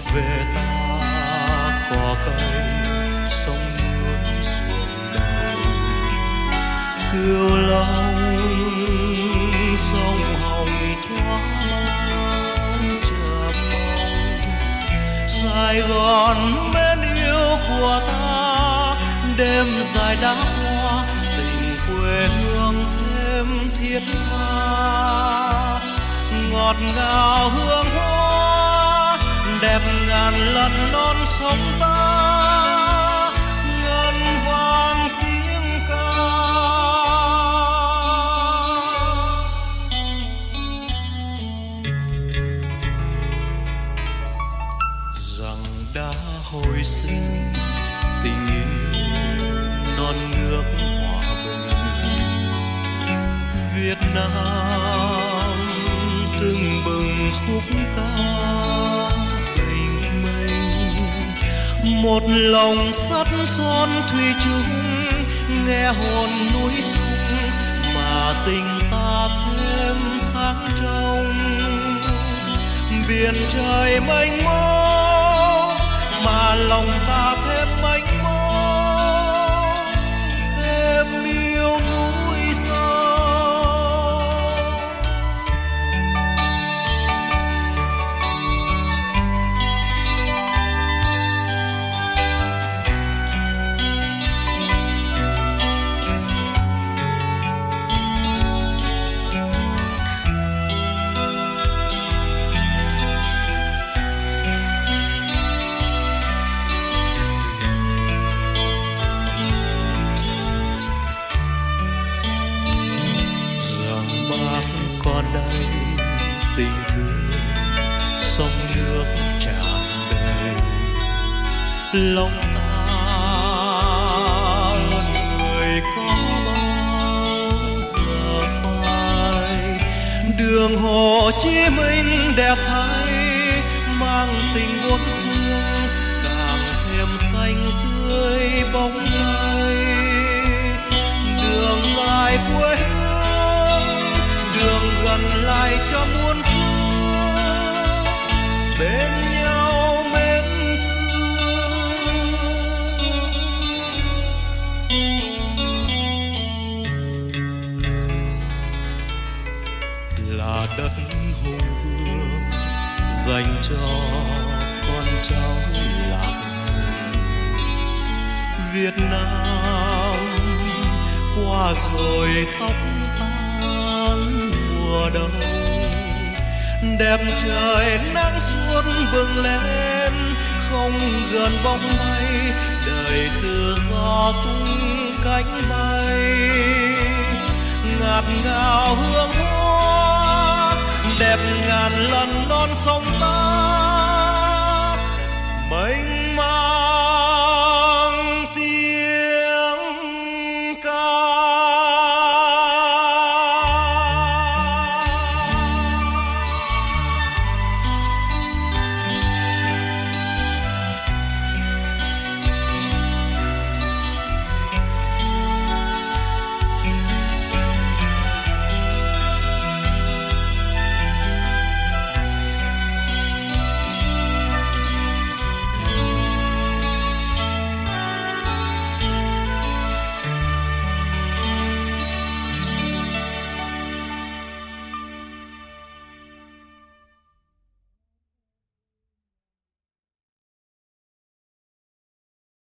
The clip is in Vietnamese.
về ta cỏ cây sông núi ruộng đồng, cừu long sông hồng thoa mong chờ mong. Sài Gòn mến yêu của ta, đêm dài đã hoa tình quê hương thêm thiết tha. Ngọt ngào hương hoa đẹp ngàn lần non sông ta, ngân vang tiếng ca. Rằng đã hồi sinh tình yêu non nước hòa bình, Việt Nam tưng bừng khúc ca bình minh. Một lòng sắt son thủy chung, nghe hồn núi sông mà tình ta thêm sáng trong. Biển trời mênh mông mà lòng ta thêm mênh mông, thêm yêu núi sông. Còn đây tình thương sông nước tràn đầy, lòng ta ơn người có bao giờ phai. Đường Hồ Chí Minh đẹp thay mang tình bốn phương, càng thêm xanh tươi bóng cây. Đường dài quê đường gần lại cho muôn phương, bên nhau mến thương. Là đất hùng vương dành cho con cháu lạc hồng. Việt Nam qua rồi tóc mùa đông, đẹp trời nắng xuân bừng lên, không gần bóng mây đời tự do tung cánh bay. Ngạt ngào hương hoa đẹp ngàn lần non sông ta,